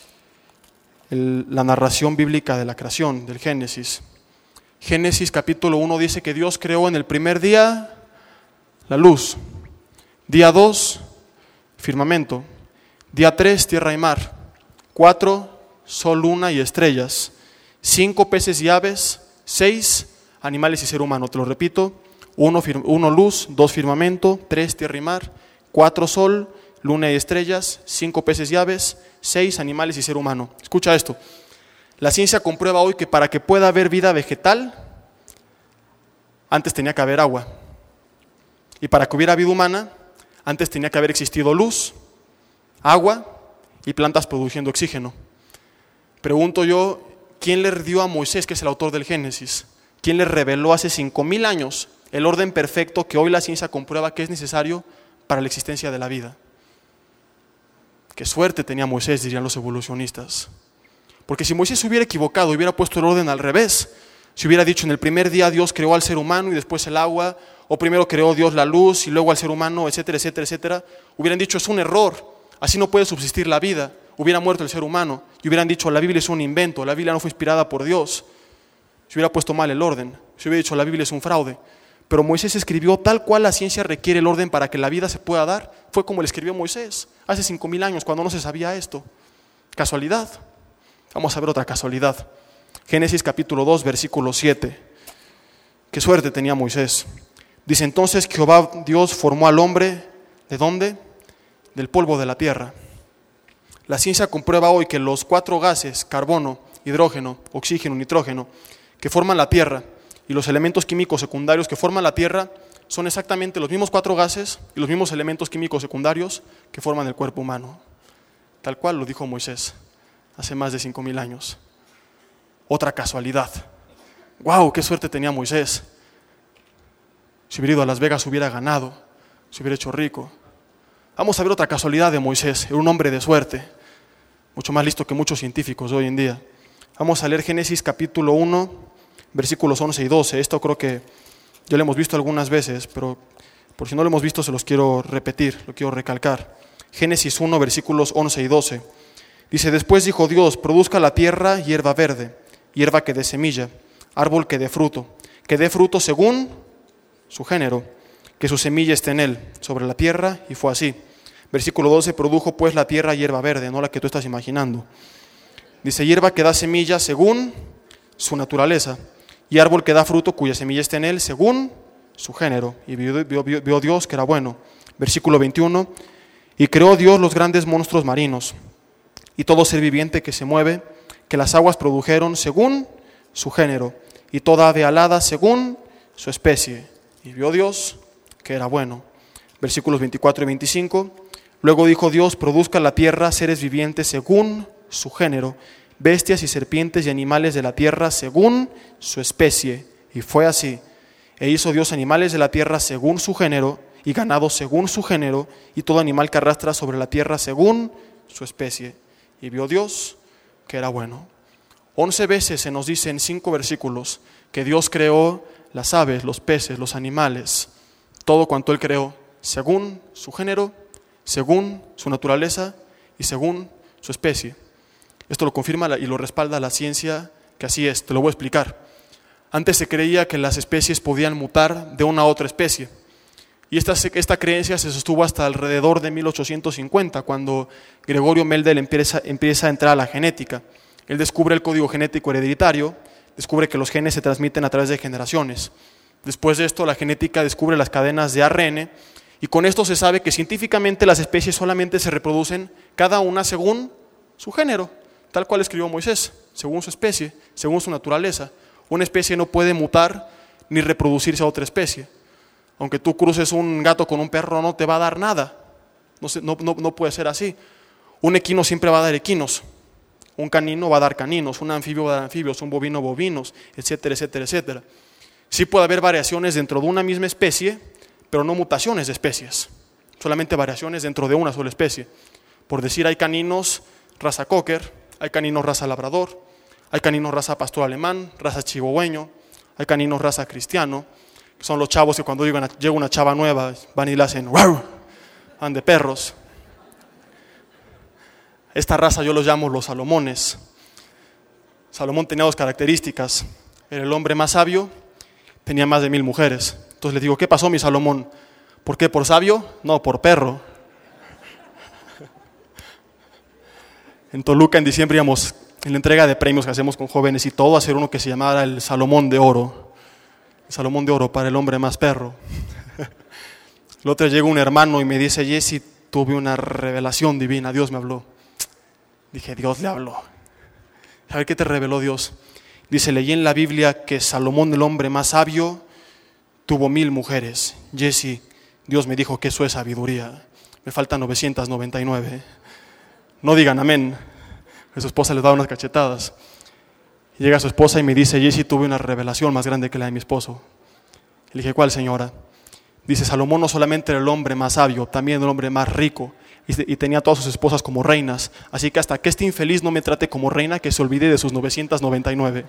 el, la narración bíblica de la creación, del Génesis. Génesis capítulo uno dice que Dios creó en el primer día la luz. Día dos, firmamento. Día tres, tierra y mar. Cuatro, sol, luna y estrellas. Cinco, peces y aves. Seis, animales y ser humano. Te lo repito. Uno, uno luz, dos, firmamento. Tres, tierra y mar. Cuatro, sol, luna y estrellas. Cinco, peces y aves. Seis, animales y ser humano. Escucha esto. La ciencia comprueba hoy que para que pueda haber vida vegetal, antes tenía que haber agua. Y para que hubiera vida humana, antes tenía que haber existido luz, agua y plantas produciendo oxígeno. Pregunto yo, ¿quién le dio a Moisés, que es el autor del Génesis? ¿Quién le reveló hace cinco mil años el orden perfecto que hoy la ciencia comprueba que es necesario para la existencia de la vida? Qué suerte tenía Moisés, dirían los evolucionistas. Porque si Moisés se hubiera equivocado, hubiera puesto el orden al revés, si hubiera dicho en el primer día Dios creó al ser humano y después el agua, o primero creó Dios la luz y luego al ser humano, etcétera, etcétera, etcétera, hubieran dicho es un error, así no puede subsistir la vida, hubiera muerto el ser humano, y hubieran dicho la Biblia es un invento, la Biblia no fue inspirada por Dios, si hubiera puesto mal el orden, si hubiera dicho la Biblia es un fraude. Pero Moisés escribió tal cual la ciencia requiere el orden para que la vida se pueda dar, fue como le escribió Moisés, hace cinco mil años, cuando no se sabía esto. ¿Casualidad? Vamos a ver otra casualidad. Génesis capítulo dos, versículo siete. Qué suerte tenía Moisés. Dice entonces Jehová Dios formó al hombre, ¿de dónde? Del polvo de la tierra. La ciencia comprueba hoy que los cuatro gases, carbono, hidrógeno, oxígeno, nitrógeno, que forman la tierra y los elementos químicos secundarios que forman la tierra son exactamente los mismos cuatro gases y los mismos elementos químicos secundarios que forman el cuerpo humano. Tal cual lo dijo Moisés hace más de cinco mil años. Otra casualidad. ¡Wow! ¡Qué suerte tenía Moisés! Si hubiera ido a Las Vegas hubiera ganado, se hubiera hecho rico. Vamos a ver otra casualidad de Moisés. Era un hombre de suerte, mucho más listo que muchos científicos de hoy en día. Vamos a leer Génesis capítulo uno, versículos once y doce. Esto creo que ya lo hemos visto algunas veces, pero por si no lo hemos visto se los quiero repetir, lo quiero recalcar. Génesis uno, versículos once y doce. Dice, después dijo Dios, produzca la tierra hierba verde, hierba que dé semilla, árbol que dé fruto, que dé fruto según su género, que su semilla esté en él, sobre la tierra, y fue así. Versículo doce, produjo pues la tierra hierba verde, no la que tú estás imaginando. Dice, hierba que da semilla según su naturaleza, y árbol que da fruto cuya semilla esté en él, según su género. Y vio, vio, vio Dios que era bueno. Versículo veintiuno, Y creó Dios los grandes monstruos marinos y todo ser viviente que se mueve, que las aguas produjeron según su género, y toda ave alada según su especie. Y vio Dios que era bueno. Versículos veinticuatro y veinticinco. Luego dijo Dios: produzca la tierra seres vivientes según su género, bestias y serpientes y animales de la tierra según su especie. Y fue así. E hizo Dios animales de la tierra según su género, y ganado según su género, y todo animal que arrastra sobre la tierra según su especie. Y vio Dios que era bueno. Once veces se nos dice en cinco versículos que Dios creó las aves, los peces, los animales, todo cuanto Él creó, según su género, según su naturaleza y según su especie. Esto lo confirma y lo respalda la ciencia, que así es. Te lo voy a explicar. Antes se creía que las especies podían mutar de una a otra especie. Y esta, esta creencia se sostuvo hasta alrededor de mil ochocientos cincuenta, cuando Gregorio Mendel empieza, empieza a entrar a la genética. Él descubre el código genético hereditario, descubre que los genes se transmiten a través de generaciones. Después de esto, la genética descubre las cadenas de A R N, y con esto se sabe que científicamente las especies solamente se reproducen cada una según su género, tal cual escribió Moisés, según su especie, según su naturaleza. Una especie no puede mutar ni reproducirse a otra especie. Aunque tú cruces un gato con un perro, no te va a dar nada. No, se, no, no, no puede ser así. Un equino siempre va a dar equinos. Un canino va a dar caninos. Un anfibio va a dar anfibios. Un bovino, bovinos, etcétera, etcétera, etcétera. Sí puede haber variaciones dentro de una misma especie, pero no mutaciones de especies. Solamente variaciones dentro de una sola especie. Por decir, hay caninos raza cocker, hay caninos raza labrador, hay caninos raza pastor alemán, raza chihuahueño, hay caninos raza cristiano. Son los chavos que cuando llegan a, llega una chava nueva van y le hacen ¡wow! Van de perros. Esta raza yo los llamo los Salomones. Salomón tenía dos características. Era el hombre más sabio, tenía más de mil mujeres. Entonces le digo: ¿qué pasó, mi Salomón? ¿Por qué? ¿Por sabio? No, por perro. En Toluca en diciembre íbamos en la entrega de premios que hacemos con jóvenes y todo a hacer uno que se llamara el Salomón de Oro. Salomón de Oro para el hombre más perro. El otro llega un hermano y me dice: Jesse, tuve una revelación divina, Dios me habló. Dije: Dios le habló. A ver, ¿qué te reveló Dios? Dice: leí en la Biblia que Salomón, el hombre más sabio, tuvo mil mujeres. Jesse, Dios me dijo que eso es sabiduría. Me faltan novecientas noventa y nueve. No digan amén. A su esposa le da unas cachetadas. Llega su esposa y me dice: Jesse, tuve una revelación más grande que la de mi esposo. Le dije: ¿cuál, señora? Dice: Salomón no solamente era el hombre más sabio, también el hombre más rico, y, y tenía a todas sus esposas como reinas. Así que hasta que este infeliz no me trate como reina, que se olvide de sus novecientas noventa y nueve.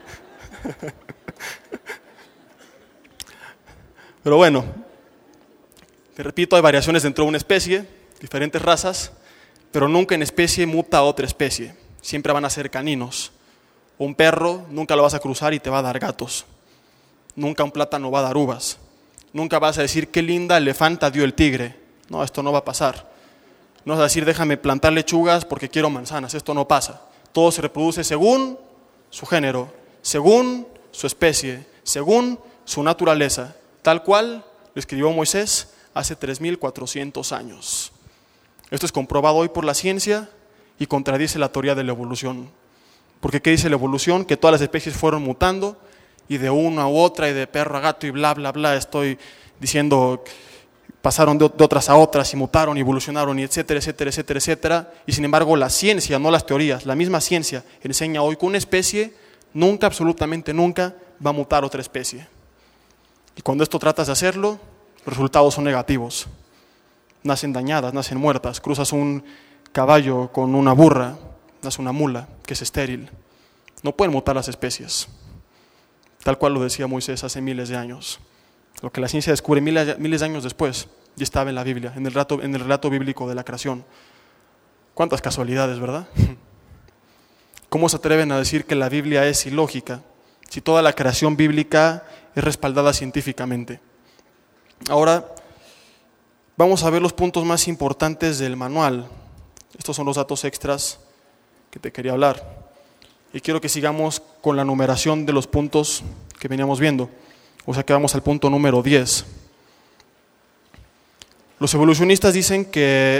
Pero bueno, te repito, hay variaciones dentro de una especie, diferentes razas, pero nunca en especie muta a otra especie. Siempre van a ser caninos. Un perro nunca lo vas a cruzar y te va a dar gatos. Nunca un plátano va a dar uvas. Nunca vas a decir: qué linda elefanta dio el tigre. No, esto no va a pasar. No vas a decir: déjame plantar lechugas porque quiero manzanas. Esto no pasa. Todo se reproduce según su género, según su especie, según su naturaleza, tal cual lo escribió Moisés hace tres mil cuatrocientos años. Esto es comprobado hoy por la ciencia y contradice la teoría de la evolución. Porque ¿qué dice la evolución? Que todas las especies fueron mutando y de una a otra y de perro a gato y bla, bla, bla. Estoy diciendo, pasaron de, de otras a otras y mutaron y evolucionaron y etcétera, etcétera, etcétera, etcétera. Y sin embargo la ciencia, no las teorías, la misma ciencia enseña hoy que una especie nunca, absolutamente nunca, va a mutar a otra especie. Y cuando esto tratas de hacerlo, los resultados son negativos. Nacen dañadas, nacen muertas. Cruzas un caballo con una burra, nace una mula que es estéril. No pueden mutar las especies, tal cual lo decía Moisés hace miles de años. Lo que la ciencia descubre miles, miles de años después ya estaba en la Biblia, en el, relato, en el relato bíblico de la creación. ¿Cuántas casualidades, verdad? ¿Cómo se atreven a decir que la Biblia es ilógica si toda la creación bíblica es respaldada científicamente? Ahora vamos a ver los puntos más importantes del manual. Estos son los datos extras que te quería hablar. Y quiero que sigamos con la numeración de los puntos que veníamos viendo. O sea que vamos al punto número diez. Los evolucionistas dicen que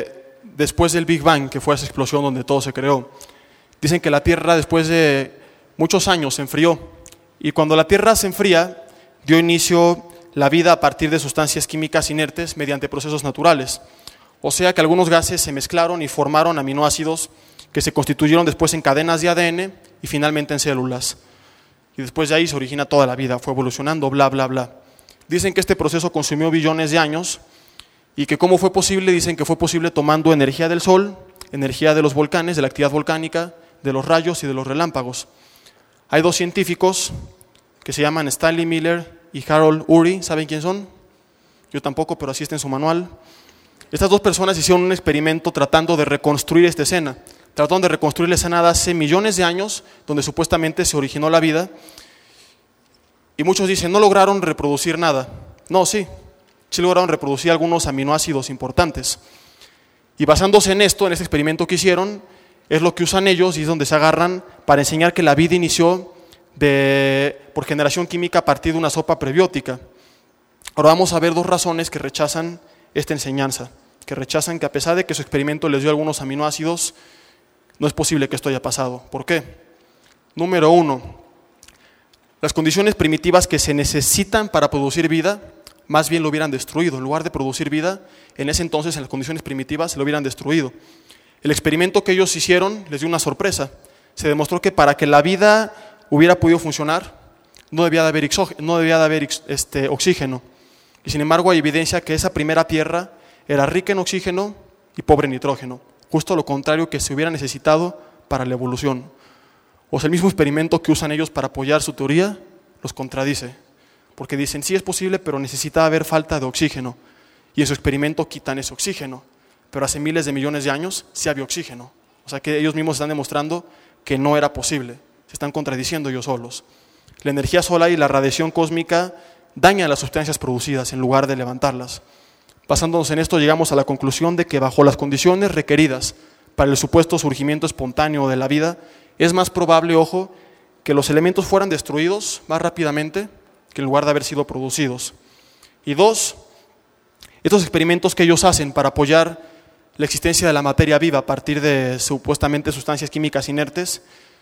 después del Big Bang, que fue esa explosión donde todo se creó, dicen que la Tierra después de muchos años se enfrió. Y cuando la Tierra se enfría, dio inicio la vida a partir de sustancias químicas inertes mediante procesos naturales. O sea que algunos gases se mezclaron y formaron aminoácidos que se constituyeron después en cadenas de A D N y finalmente en células. Y después de ahí se origina toda la vida, fue evolucionando, bla, bla, bla. Dicen que este proceso consumió billones de años y que cómo fue posible, dicen que fue posible tomando energía del Sol, energía de los volcanes, de la actividad volcánica, de los rayos y de los relámpagos. Hay dos científicos que se llaman Stanley Miller y Harold Urey. ¿Saben quién son? Yo tampoco, pero así está en su manual. Estas dos personas hicieron un experimento tratando de reconstruir esta escena. Trataron de reconstruir la escena de hace millones de años, donde supuestamente se originó la vida. Y muchos dicen, no lograron reproducir nada. No, sí, sí lograron reproducir algunos aminoácidos importantes. Y basándose en esto, en este experimento que hicieron, es lo que usan ellos y es donde se agarran para enseñar que la vida inició de, por generación química a partir de una sopa prebiótica. Ahora vamos a ver dos razones que rechazan esta enseñanza, que rechazan que a pesar de que su experimento les dio algunos aminoácidos, no es posible que esto haya pasado. ¿Por qué? Número uno, las condiciones primitivas que se necesitan para producir vida, más bien lo hubieran destruido. En lugar de producir vida, en ese entonces, en las condiciones primitivas, lo hubieran destruido. El experimento que ellos hicieron les dio una sorpresa. Se demostró que para que la vida hubiera podido funcionar, no debía de haber, exógeno, no debía de haber este, oxígeno. Y sin embargo hay evidencia que esa primera tierra era rica en oxígeno y pobre en nitrógeno. Justo lo contrario que se hubiera necesitado para la evolución. O sea, el mismo experimento que usan ellos para apoyar su teoría los contradice. Porque dicen, sí es posible, pero necesita haber falta de oxígeno. Y en su experimento quitan ese oxígeno. Pero hace miles de millones de años sí había oxígeno. O sea que ellos mismos están demostrando que no era posible. Se están contradiciendo ellos solos. La energía solar y la radiación cósmica dañan las sustancias producidas en lugar de levantarlas. Basándonos en esto, llegamos a la conclusión de que bajo las condiciones requeridas para el supuesto surgimiento espontáneo de la vida, es más probable, ojo, que los elementos fueran destruidos más rápidamente que en lugar de haber sido producidos. Y dos, estos experimentos que ellos hacen para apoyar la existencia de la materia viva a partir de supuestamente sustancias químicas inertes,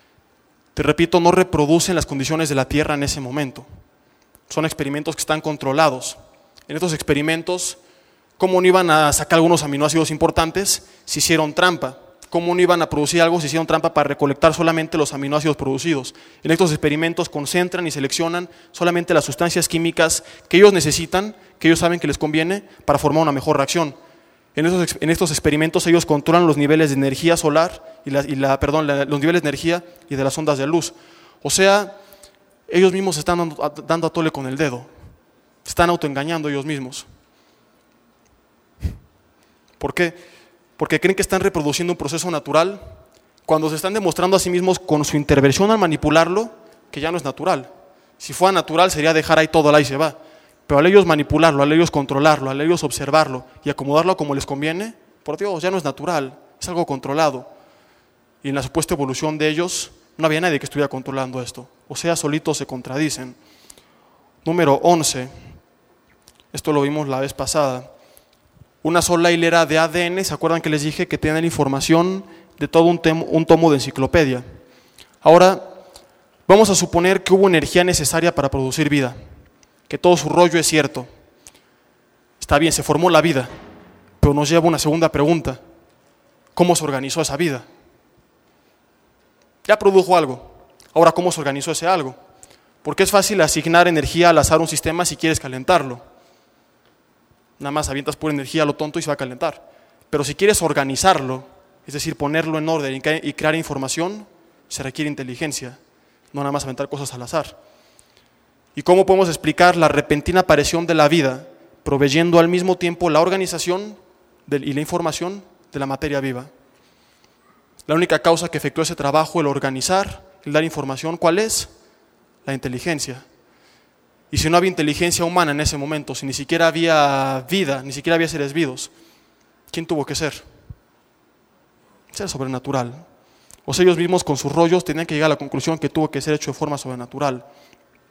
te repito, no reproducen las condiciones de la Tierra en ese momento. Son experimentos que están controlados. En estos experimentos, ¿cómo no iban a sacar algunos aminoácidos importantes si hicieron trampa? ¿Cómo no iban a producir algo si hicieron trampa para recolectar solamente los aminoácidos producidos? En estos experimentos concentran y seleccionan solamente las sustancias químicas que ellos necesitan, que ellos saben que les conviene para formar una mejor reacción. En estos, en estos experimentos ellos controlan los niveles de energía solar y, la, y la, perdón, la, los niveles de energía y de las ondas de luz. O sea, ellos mismos se están dando, dando a tole con el dedo. Se están autoengañando ellos mismos. ¿Por qué? Porque creen que están reproduciendo un proceso natural cuando se están demostrando a sí mismos con su intervención al manipularlo que ya no es natural. Si fuera natural sería dejar ahí todo, ahí se va. Pero al ellos manipularlo, al ellos controlarlo, al ellos observarlo y acomodarlo como les conviene, por Dios, ya no es natural, es algo controlado. Y en la supuesta evolución de ellos no había nadie que estuviera controlando esto. O sea, solitos se contradicen. Número once, esto lo vimos la vez pasada. Una sola hilera de A D N, ¿se acuerdan que les dije que tiene la información de todo un, tem- un tomo de enciclopedia? Ahora, vamos a suponer que hubo energía necesaria para producir vida, que todo su rollo es cierto. Está bien, se formó la vida, pero nos lleva una segunda pregunta. ¿Cómo se organizó esa vida? Ya produjo algo. Ahora, ¿cómo se organizó ese algo? Porque es fácil asignar energía al azar a un sistema si quieres calentarlo. Nada más avientas pura energía a lo tonto y se va a calentar. Pero si quieres organizarlo, es decir, ponerlo en orden y crear información, se requiere inteligencia, no nada más aventar cosas al azar. ¿Y cómo podemos explicar la repentina aparición de la vida, proveyendo al mismo tiempo la organización y la información de la materia viva? La única causa que efectuó ese trabajo, el organizar, el dar información, ¿cuál es? La inteligencia. Y si no había inteligencia humana en ese momento, si ni siquiera había vida, ni siquiera había seres vivos, ¿quién tuvo que ser? Ser sobrenatural. O sea, ellos mismos con sus rollos tenían que llegar a la conclusión que tuvo que ser hecho de forma sobrenatural.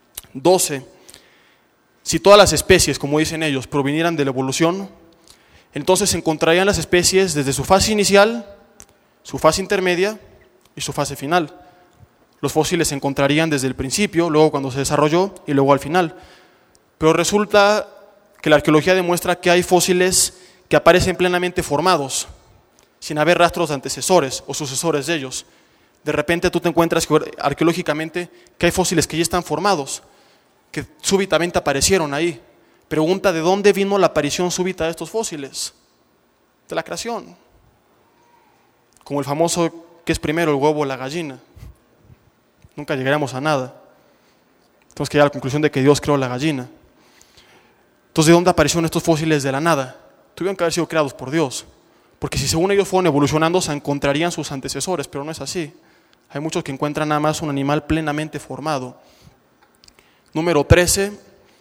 doce. Si todas las especies, como dicen ellos, provinieran de la evolución, entonces se encontrarían las especies desde su fase inicial, su fase intermedia y su fase final. Los fósiles se encontrarían desde el principio, luego cuando se desarrolló y luego al final. Pero resulta que la arqueología demuestra que hay fósiles que aparecen plenamente formados, sin haber rastros de antecesores o sucesores de ellos. De repente tú te encuentras arqueológicamente que hay fósiles que ya están formados, que súbitamente aparecieron ahí. Pregunta, ¿de dónde vino la aparición súbita de estos fósiles? De la creación. Como el famoso, ¿qué es primero, el huevo o la gallina? Nunca llegaremos a nada. Tenemos que llegar a la conclusión de que Dios creó la gallina. Entonces, ¿de dónde aparecieron estos fósiles de la nada? Tuvieron que haber sido creados por Dios. Porque si según ellos fueron evolucionando, se encontrarían sus antecesores, pero no es así. Hay muchos que encuentran nada más un animal plenamente formado. Número trece.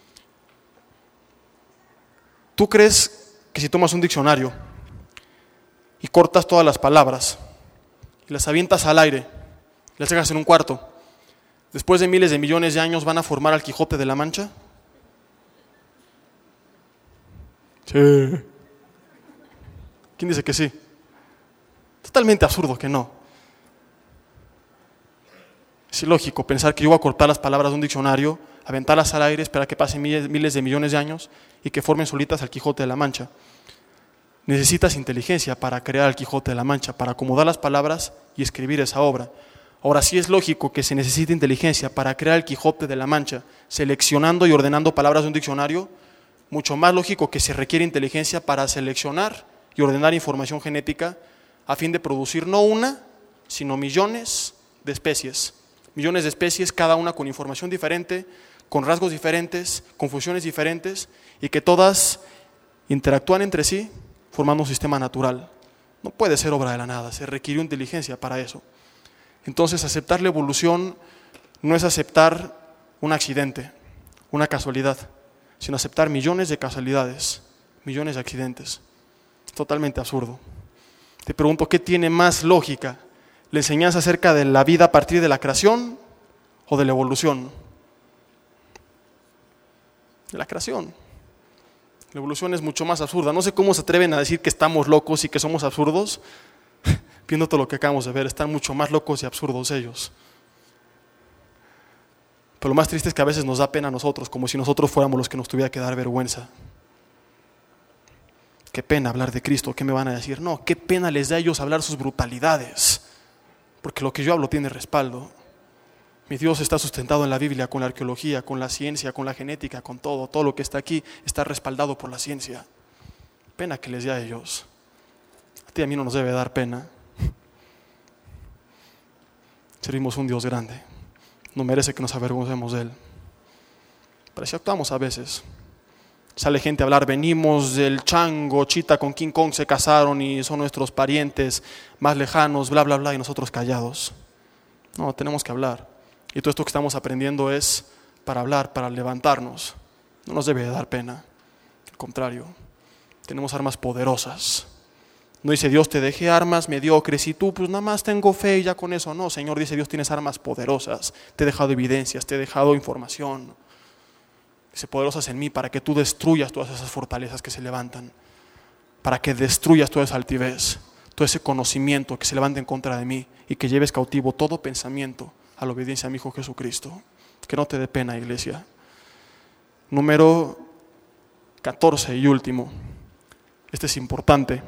¿Tú crees que si tomas un diccionario y cortas todas las palabras y las avientas al aire, las dejas en un cuarto, después de miles de millones de años van a formar al Quijote de la Mancha? Sí. ¿Quién dice que sí? Totalmente absurdo que no. Es ilógico pensar que yo voy a cortar las palabras de un diccionario, aventarlas al aire, esperar que pasen miles, miles de millones de años y que formen solitas al Quijote de la Mancha. Necesitas inteligencia para crear el Quijote de la Mancha, para acomodar las palabras y escribir esa obra. Ahora sí es lógico que se necesite inteligencia para crear el Quijote de la Mancha, seleccionando y ordenando palabras de un diccionario. Mucho más lógico que se requiere inteligencia para seleccionar y ordenar información genética a fin de producir no una, sino millones de especies. Millones de especies, cada una con información diferente, con rasgos diferentes, con funciones diferentes, y que todas interactúan entre sí formando un sistema natural. No puede ser obra de la nada, se requirió inteligencia para eso. Entonces, aceptar la evolución no es aceptar un accidente, una casualidad, sino aceptar millones de casualidades, millones de accidentes. Es totalmente absurdo. Te pregunto, ¿qué tiene más lógica? ¿La enseñanza acerca de la vida a partir de la creación o de la evolución? De la creación. La evolución es mucho más absurda. No sé cómo se atreven a decir que estamos locos y que somos absurdos. Viendo todo lo que acabamos de ver, están mucho más locos y absurdos ellos. Pero lo más triste es que a veces nos da pena a nosotros, como si nosotros fuéramos los que nos tuviera que dar vergüenza. Qué pena hablar de Cristo, ¿qué me van a decir? No, qué pena les da a ellos hablar sus brutalidades, porque lo que yo hablo tiene respaldo. Mi Dios está sustentado en la Biblia, con la arqueología, con la ciencia, con la genética, con todo. Todo lo que está aquí está respaldado por la ciencia. Pena que les dé a ellos. A ti y a mí no nos debe dar pena. Servimos un Dios grande. No merece que nos avergoncemos de Él. Pero así actuamos a veces. Sale gente a hablar, venimos del chango, Chita con King Kong se casaron y son nuestros parientes más lejanos, bla, bla, bla, y nosotros callados. No, tenemos que hablar. Y todo esto que estamos aprendiendo es para hablar, para levantarnos. No nos debe dar pena. Al contrario, tenemos armas poderosas. No dice Dios, te dejé armas mediocres y tú pues nada más tengo fe y ya con eso. No, Señor, dice Dios, tienes armas poderosas. Te he dejado evidencias, te he dejado información. Dice, poderosas en mí para que tú destruyas todas esas fortalezas que se levantan. Para que destruyas toda esa altivez, todo ese conocimiento que se levanta en contra de mí y que lleves cautivo todo pensamiento a la obediencia a mi Hijo Jesucristo. Que no te dé pena, iglesia. Número catorce y último. Este es importante.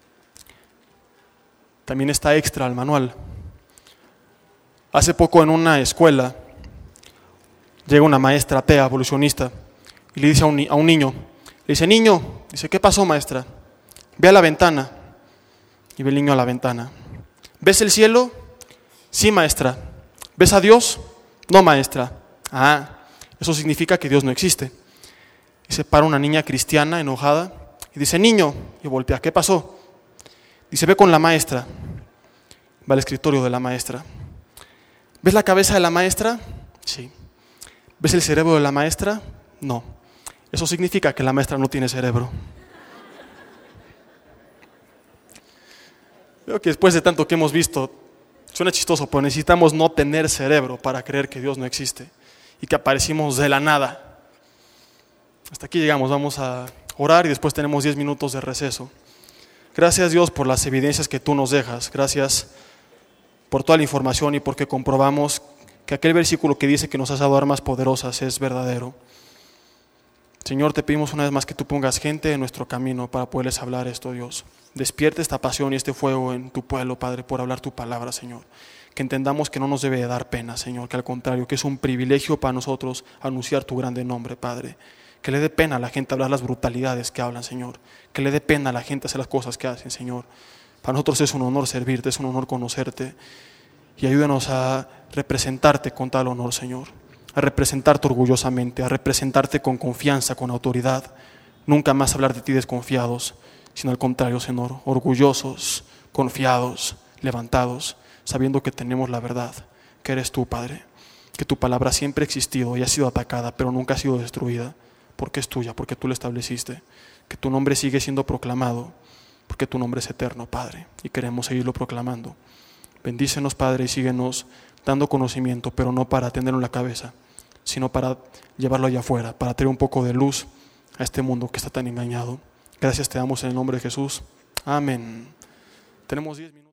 También está extra al manual. Hace poco en una escuela llega una maestra atea, evolucionista, y le dice a un, a un niño, le dice, niño, dice, ¿qué pasó, maestra? Ve a la ventana. Y ve el niño a la ventana. ¿Ves el cielo? Sí, maestra. ¿Ves a Dios? No, maestra. Ah, eso significa que Dios no existe. Y se para una niña cristiana enojada y dice, niño, y voltea, ¿qué pasó? Dice, ve con la maestra. Va al escritorio de la maestra. ¿Ves la cabeza de la maestra? Sí. ¿Ves el cerebro de la maestra? No. Eso significa que la maestra no tiene cerebro. Veo que después de tanto que hemos visto, suena chistoso, pero necesitamos no tener cerebro para creer que Dios no existe y que aparecimos de la nada. Hasta aquí llegamos, vamos a orar y después tenemos diez minutos de receso. Gracias, Dios, por las evidencias que tú nos dejas. Gracias por toda la información y porque comprobamos que aquel versículo que dice que nos has dado armas poderosas es verdadero. Señor, te pedimos una vez más que tú pongas gente en nuestro camino para poderles hablar esto, Dios. Despierte esta pasión y este fuego en tu pueblo, Padre, por hablar tu palabra, Señor. Que entendamos que no nos debe de dar pena, Señor, que al contrario, que es un privilegio para nosotros anunciar tu grande nombre, Padre. Que le dé pena a la gente hablar las brutalidades que hablan, Señor. Que le dé pena a la gente hacer las cosas que hacen, Señor. Para nosotros es un honor servirte, es un honor conocerte. Y ayúdanos a representarte con tal honor, Señor. A representarte orgullosamente, a representarte con confianza, con autoridad. Nunca más hablar de ti desconfiados, sino al contrario, Señor, orgullosos, confiados, levantados, sabiendo que tenemos la verdad, que eres tú, Padre. Que tu palabra siempre ha existido y ha sido atacada, pero nunca ha sido destruida, porque es tuya, porque tú la estableciste. Que tu nombre sigue siendo proclamado, porque tu nombre es eterno, Padre, y queremos seguirlo proclamando. Bendícenos, Padre, y síguenos dando conocimiento, pero no para tenerlo en la cabeza, sino para llevarlo allá afuera, para traer un poco de luz a este mundo que está tan engañado. Gracias te damos en el nombre de Jesús. Amén. Tenemos diez minutos.